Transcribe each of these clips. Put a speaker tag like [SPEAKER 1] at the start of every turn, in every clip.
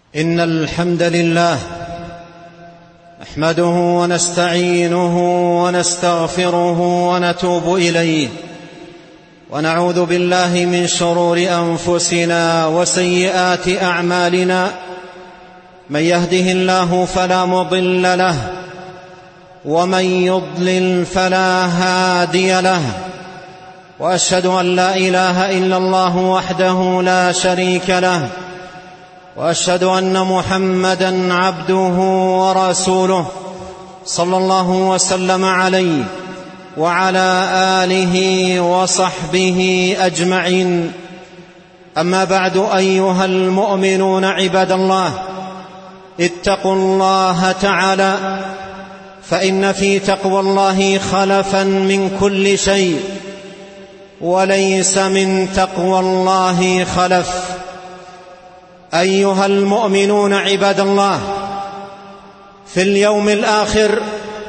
[SPEAKER 1] إن الحمد لله نحمده ونستعينه ونستغفره ونتوب إليه، ونعوذ بالله من شرور أنفسنا وسيئات أعمالنا. من يهده الله فلا مضل له، ومن يضلل فلا هادي له، وأشهد أن لا إله إلا الله وحده لا شريك له، وأشهد أن محمدًا عبده ورسوله صلى الله وسلم عليه وعلى آله وصحبه أجمعين. أما بعد، أيها المؤمنون عباد الله، اتقوا الله تعالى، فإن في تقوى الله خلفا من كل شيء، وليس من تقوى الله خلف. أيها المؤمنون عباد الله، في اليوم الآخر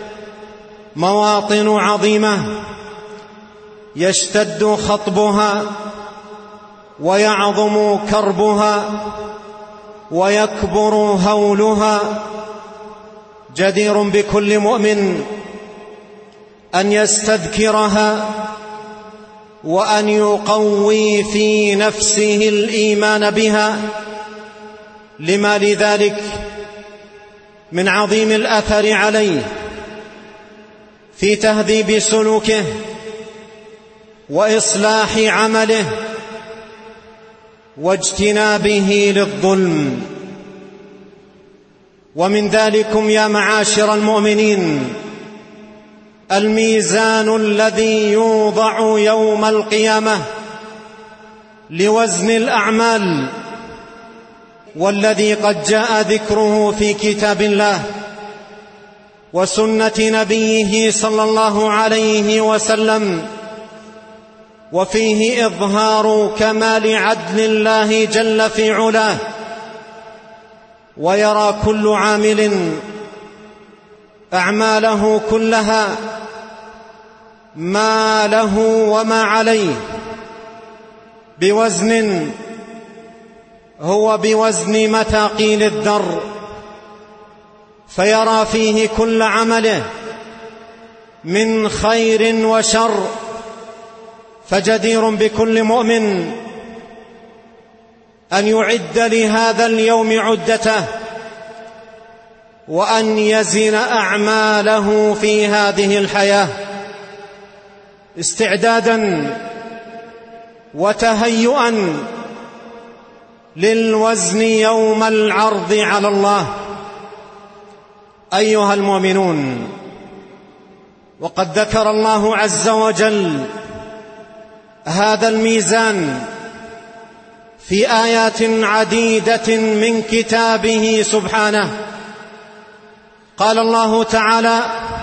[SPEAKER 1] مواطن عظيمة يشتد خطبها ويعظم كربها ويكبر هولها. جدير بكل مؤمن أن يستذكرها وأن يقوي في نفسه الإيمان بها، لما لذلك من عظيم الأثر عليه في تهذيب سلوكه وإصلاح عمله واجتنابه للظلم. ومن ذلكم يا معاشر المؤمنين الميزان الذي يوضع يوم القيامة لوزن الأعمال، والذي قد جاء ذكره في كتاب الله وسنة نبيه صلى الله عليه وسلم، وفيه إظهار كمال عدل الله جل في علاه. ويرى كل عامل أعماله كلها، ما له وما عليه، بوزن هو بوزن مثاقيل الذر، فيرى فيه كل عمله من خير وشر. فجدير بكل مؤمن أن يعد لهذا اليوم عدته، وأن يزن أعماله في هذه الحياة استعدادا وتهيئا للوزن يوم العرض على الله. أيها المؤمنون، وقد ذكر الله عز وجل هذا الميزان في آيات عديدة من كتابه سبحانه. قال الله تعالى: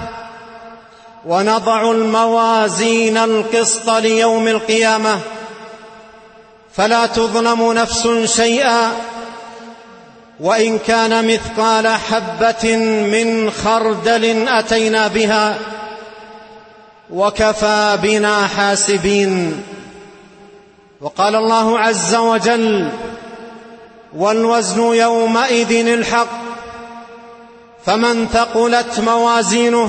[SPEAKER 1] ونضع الموازين القسط ليوم القيامة فلا تظلم نفس شيئا وإن كان مثقال حبة من خردل أتينا بها وكفى بنا حاسبين. وقال الله عز وجل: والوزن يومئذ الحق فمن ثقلت موازينه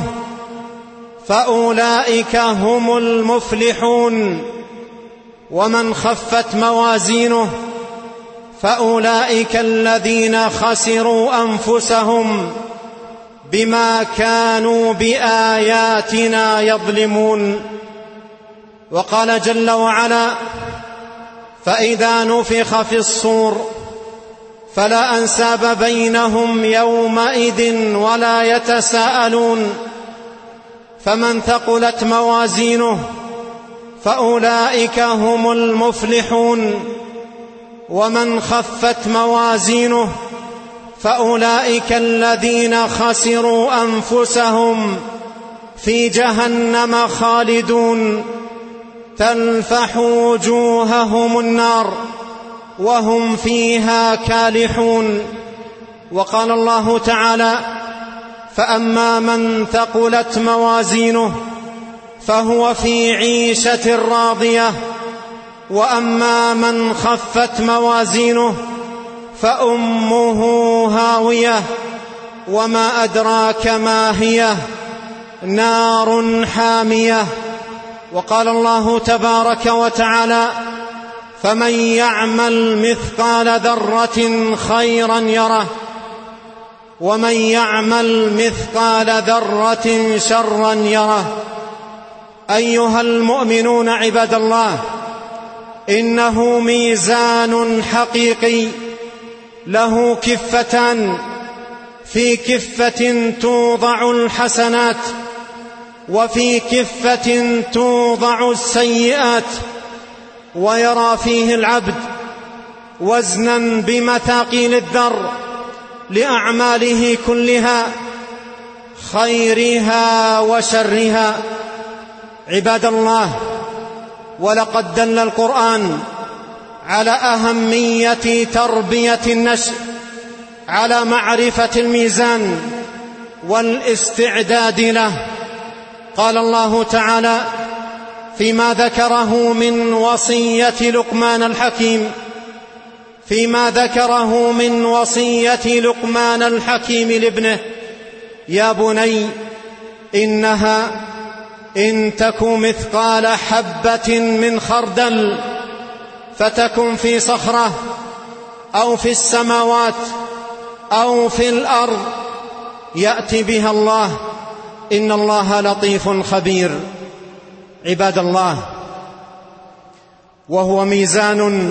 [SPEAKER 1] فأولئك هم المفلحون ومن خفت موازينه فأولئك الذين خسروا أنفسهم بما كانوا بآياتنا يظلمون. وقال جل وعلا: فإذا نفخ في الصور فلا أنساب بينهم يومئذ ولا يتساءلون فمن ثقلت موازينه فأولئك هم المفلحون ومن خفت موازينه فأولئك الذين خسروا أنفسهم في جهنم خالدون تلفح وجوههم النار وهم فيها كالحون. وقال الله تعالى: فأما من ثقلت موازينه فهو في عيشة راضية وأما من خفت موازينه فأمه هاوية وما أدراك ما هي نار حامية. وقال الله تبارك وتعالى: فمن يعمل مثقال ذرة خيرا يره ومن يعمل مثقال ذرة شرا يره. أيها المؤمنون عباد الله، إنه ميزان حقيقي له كفتان، في كفة توضع الحسنات وفي كفة توضع السيئات، ويرى فيه العبد وزنا بمثاقيل الذر لأعماله كلها، خيرها وشرها. عباد الله، ولقد دل القرآن على أهمية تربية النشء على معرفة الميزان والاستعداد له. قال الله تعالى فيما ذكره من وصية لقمان الحكيم، لابنه: يا بني إنها إن تك مثقال حبة من خردل فتكن في صخرة أو في السماوات أو في الأرض يأتي بها الله إن الله لطيف خبير. عباد الله، وهو ميزان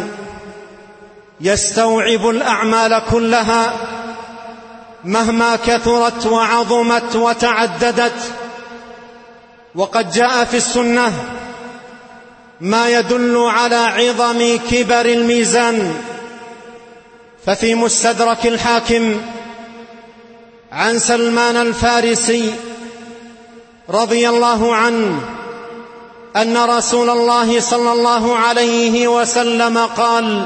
[SPEAKER 1] يستوعب الأعمال كلها مهما كثرت وعظمت وتعددت. وقد جاء في السنة ما يدل على عظم كبر الميزان. ففي مستدرك الحاكم عن سلمان الفارسي رضي الله عنه أن رسول الله صلى الله عليه وسلم قال: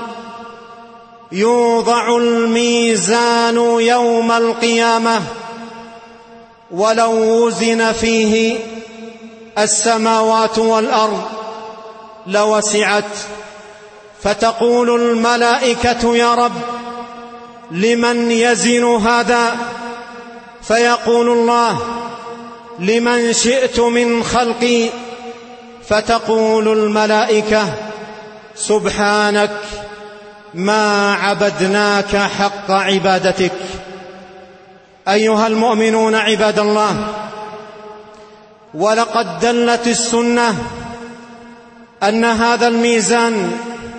[SPEAKER 1] يوضع الميزان يوم القيامة ولو وزن فيه السماوات والأرض لوسعت، فتقول الملائكة: يا رب لمن يزن هذا؟ فيقول الله: لمن شئت من خلقي. فتقول الملائكة: سبحانك ما عبدناك حق عبادتك. أيها المؤمنون عباد الله، ولقد دلت السنة أن هذا الميزان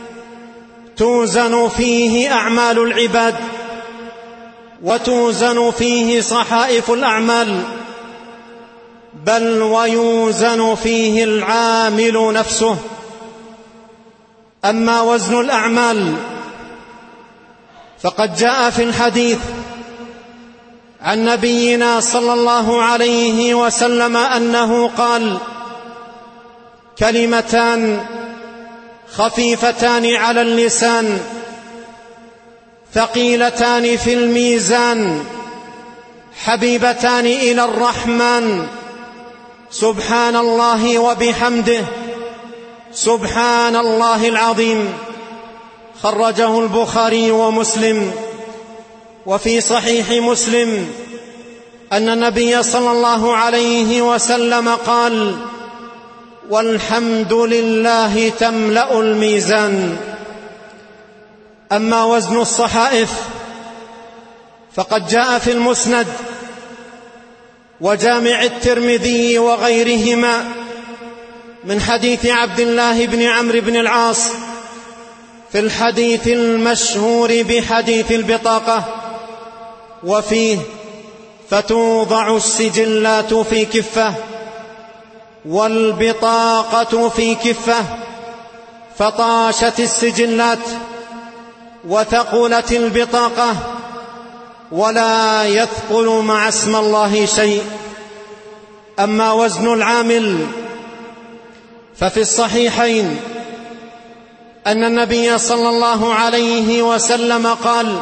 [SPEAKER 1] توزن فيه أعمال العباد وتوزن فيه صحائف الأعمال، بل ويوزن فيه العامل نفسه. أما وزن الأعمال فقد جاء في الحديث عن نبينا صلى الله عليه وسلم أنه قال: كلمتان خفيفتان على اللسان ثقيلتان في الميزان حبيبتان إلى الرحمن، سبحان الله وبحمده، سبحان الله العظيم. خرجه البخاري ومسلم. وفي صحيح مسلم أن النبي صلى الله عليه وسلم قال: والحمد لله تملأ الميزان. أما وزن الصحائف فقد جاء في المسند وجامع الترمذي وغيرهما من حديث عبد الله بن عمرو بن العاص في الحديث المشهور بحديث البطاقة، وفيه: فتوضع السجلات في كفة والبطاقة في كفة، فطاشت السجلات وثقلت البطاقة ولا يثقل مع اسم الله شيء. أما وزن العامل ففي الصحيحين أن النبي صلى الله عليه وسلم قال: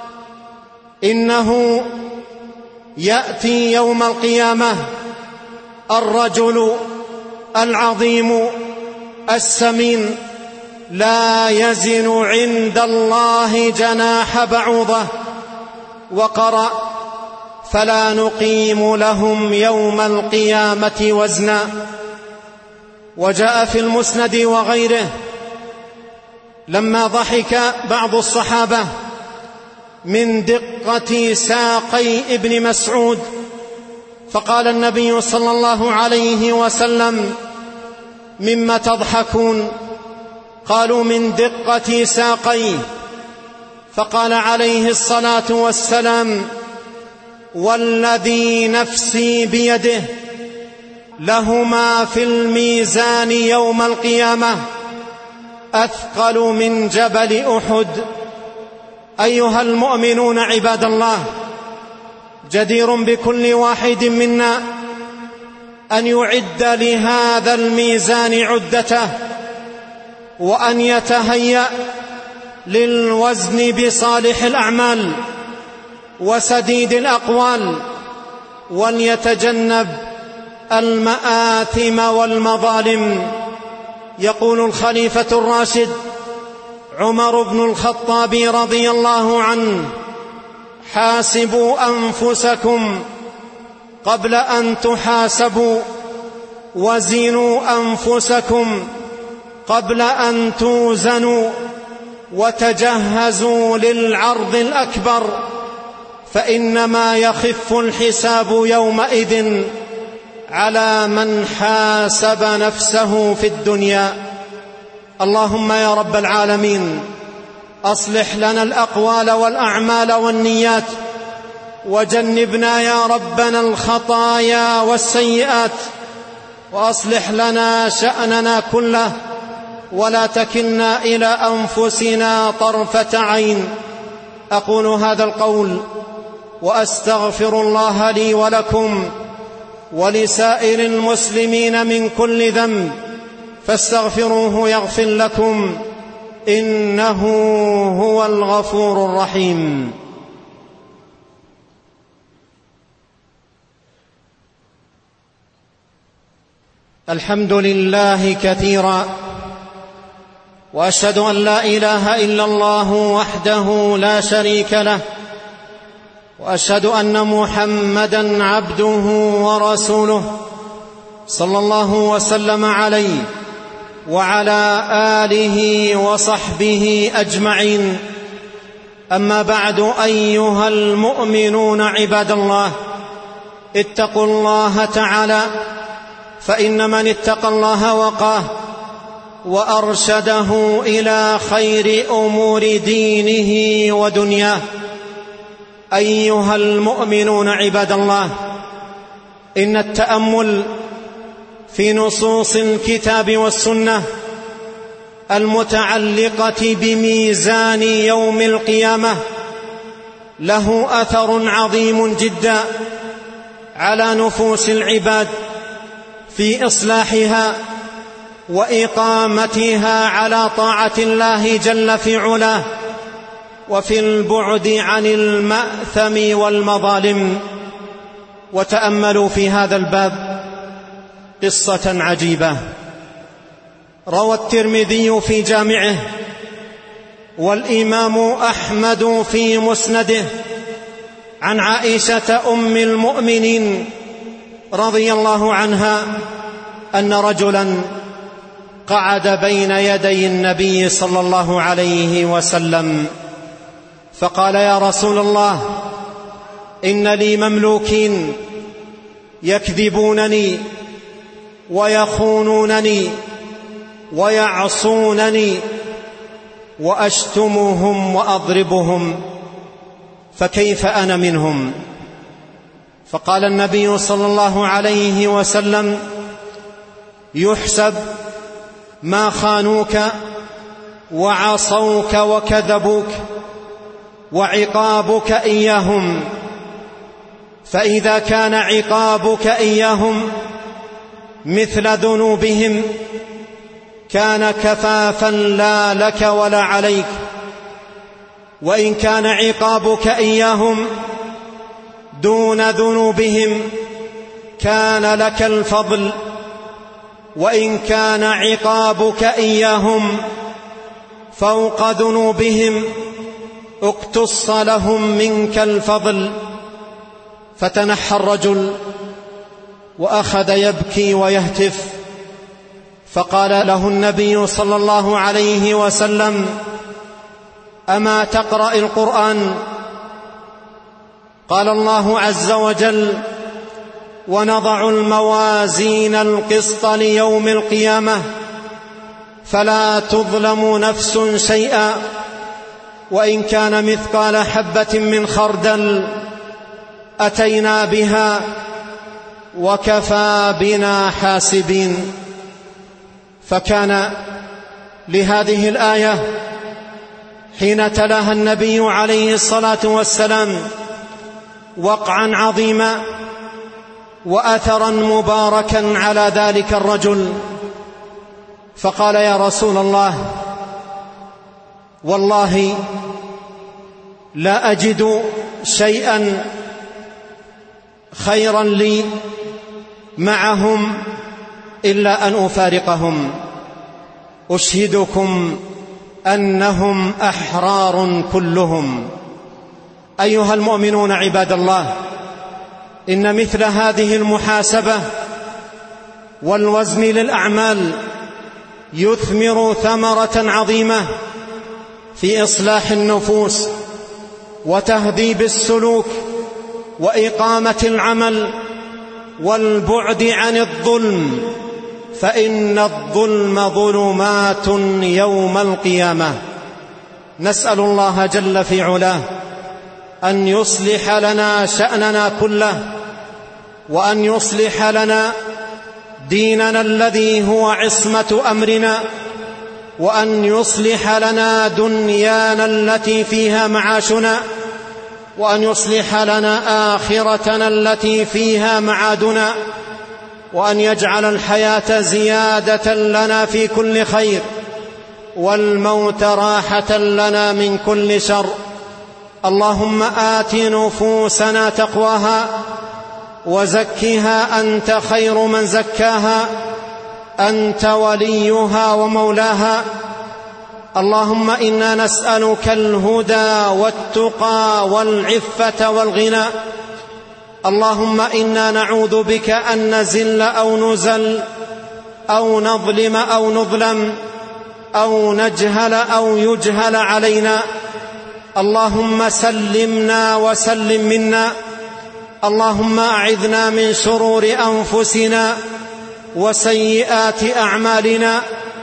[SPEAKER 1] إنه يأتي يوم القيامة الرجل العظيم السمين لا يزن عند الله جناح بعوضة. وقرأ فلا نقيم لهم يوم القيامة وزنا. وجاء في المسند وغيره لما ضحك بعض الصحابة من دقة ساقي ابن مسعود، فقال النبي صلى الله عليه وسلم: مما تضحكون؟ قالوا: من دقة ساقيه. فقال عليه الصلاة والسلام: والذي نفسي بيده لهما في الميزان يوم القيامة أثقل من جبل أحد. أيها المؤمنون عباد الله، جدير بكل واحد منا أن يعد لهذا الميزان عدته، وأن يتهيأ للوزن بصالح الأعمال وسديد الأقوال، وأن يتجنب المآثم والمظالم. يقول الخليفة الراشد عمر بن الخطاب رضي الله عنه: حاسبوا أنفسكم قبل أن تحاسبوا، وزنوا أنفسكم قبل أن توزنوا، وتجهزوا للعرض الأكبر، فإنما يخف الحساب يومئذ على من حاسب نفسه في الدنيا. اللهم يا رب العالمين، أصلح لنا الأقوال والأعمال والنيات، وجنبنا يا ربنا الخطايا والسيئات، وأصلح لنا شأننا كله، ولا تكلنا إلى أنفسنا طرفة عين. أقول هذا القول وأستغفر الله لي ولكم ولسائر المسلمين من كل ذنب، فاستغفروه يغفر لكم، إنه هو الغفور الرحيم. الحمد لله كثيرا، وأشهد أن لا إله إلا الله وحده لا شريك له، وأشهد أن محمدًا عبده ورسوله صلى الله وسلم عليه وعلى آله وصحبه أجمعين. أما بعد، أيها المؤمنون عباد الله، اتقوا الله تعالى، فإن من اتقى الله وقاه وأرشده إلى خير أمور دينه ودنياه. أيها المؤمنون عباد الله، إن التأمل في نصوص الكتاب والسنة المتعلقة بميزان يوم القيامة له أثر عظيم جدا على نفوس العباد في إصلاحها وإقامتها على طاعة الله جل في علاه، وفي البعد عن المأثم والمظالم. وتأملوا في هذا الباب قصة عجيبة روى الترمذي في جامعه، والإمام أحمد في مسنده، عن عائشة أم المؤمنين رضي الله عنها أن رجلا قعد بين يدي النبي صلى الله عليه وسلم فقال: يا رسول الله، إن لي مملوكين يكذبونني ويخونونني ويعصونني وأشتمهم وأضربهم، فكيف أنا منهم؟ فقال النبي صلى الله عليه وسلم: يحسب ما خانوك وعصوك وكذبوك، وعقابك إياهم، فإذا كان عقابك إياهم مثل ذنوبهم كان كفافا لا لك ولا عليك، وإن كان عقابك إياهم دون ذنوبهم كان لك الفضل، وإن كان عقابك إياهم فوق ذنوبهم اقتص لهم منك الفضل. فتنحى الرجل وأخذ يبكي ويهتف، فقال له النبي صلى الله عليه وسلم: أما تقرأ القرآن؟ قال الله عز وجل: ونضع الموازين القسط ليوم القيامة فلا تظلم نفس شيئا وإن كان مثقال حبة من خردل أتينا بها وكفى بنا حاسبين. فكان لهذه الآية حين تلاها النبي عليه الصلاة والسلام وقعا عظيما وأثرا مباركا على ذلك الرجل، فقال: يا رسول الله، والله لا أجد شيئا خيرا لي معهم إلا أن أفارقهم. أشهدكم أنهم أحرار كلهم. أيها المؤمنون عباد الله، إن مثل هذه المحاسبة والوزن للأعمال يثمر ثمرة عظيمة في إصلاح النفوس وتهذيب السلوك وإقامة العمل والبعد عن الظلم، فإن الظلم ظلمات يوم القيامة. نسأل الله جل في علاه أن يصلح لنا شأننا كله، وأن يصلح لنا ديننا الذي هو عصمة أمرنا، وأن يصلح لنا دنيانا التي فيها معاشنا، وأن يصلح لنا آخرتنا التي فيها معادنا، وأن يجعل الحياة زيادة لنا في كل خير والموت راحة لنا من كل شر. اللهم آت نفوسنا تقواها وزكها أنت خير من زكاها، أنت وليها ومولاها. اللهم إنا نسألك الهدى والتقى والعفة والغنى. اللهم إنا نعوذ بك أن نزل أو نزل أو نظلم أو نظلم أو نجهل أو يجهل علينا. اللهم سلمنا وسلم منا. اللهم أعذنا من شرور أنفسنا وسيئات أعمالنا،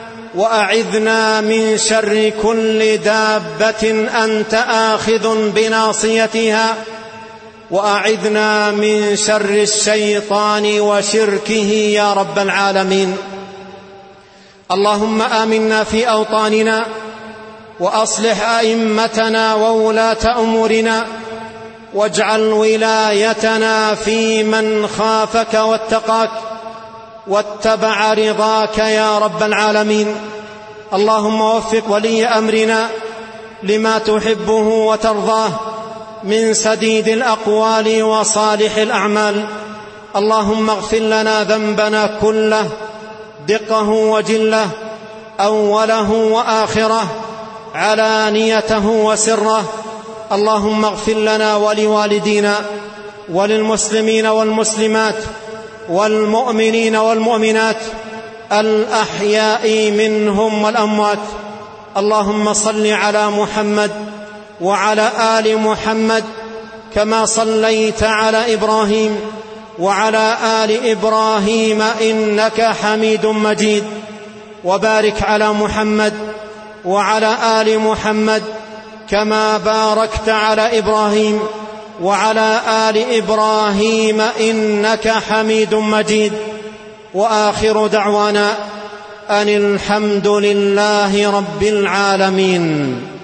[SPEAKER 1] وأعذنا من شر كل دابة أنت آخذ بناصيتها، وأعذنا من شر الشيطان وشركه يا رب العالمين. اللهم آمنا في أوطاننا، وأصلح أئمتنا وولاة أمورنا، واجعل ولايتنا في من خافك واتقاك واتبع رضاك يا رب العالمين. اللهم وفق ولي أمرنا لما تحبه وترضاه من سديد الأقوال وصالح الأعمال. اللهم اغفر لنا ذنبنا كله، دقه وجله، أوله وآخره، علانيته وسره. اللهم اغفر لنا ولوالدينا وللمسلمين والمسلمات والمؤمنين والمؤمنات الأحياء منهم والأموات. اللهم صل على محمد وعلى آل محمد كما صليت على إبراهيم وعلى آل إبراهيم إنك حميد مجيد، وبارك على محمد وعلى آل محمد كما باركت على إبراهيم وعلى آل إبراهيم إنك حميد مجيد. وآخر دعوانا أن الحمد لله رب العالمين.